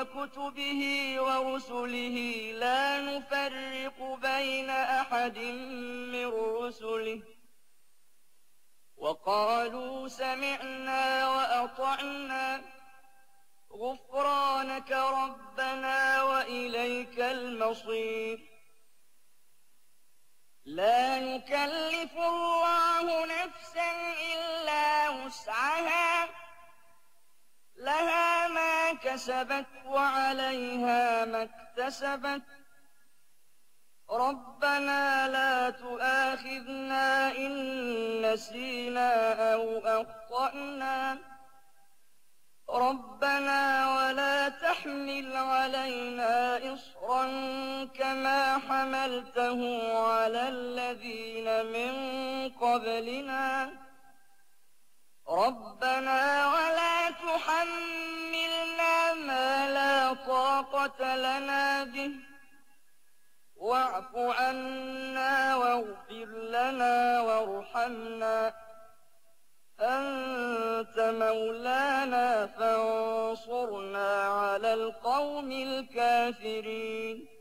وكتبه ورسله لا نفرق بين أحد من رسله وقالوا سمعنا وأطعنا غفرانك ربنا وإليك المصير. لا يكلف الله نفسا إلا وسعها لها ما كسبت وعليها ما اكتسبت ربنا لا تؤاخذنا إن نسينا أو أخطأنا ربنا ولا تحمل علينا إصرا كما حملته على الذين من قبلنا ربنا ولا تحملنا ما لا طاقة لنا به واعف عنا واغفر لنا وارحمنا أنت مولانا فانصرنا على القوم الكافرين.